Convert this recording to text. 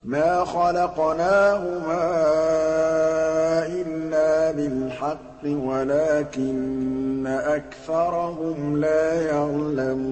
مَا خَلَقْنَاهُمَا إِلَّا بِالْحَقِّ وَلَٰكِنَّ أَكْثَرَهُمْ لَا يَعْلَمُونَ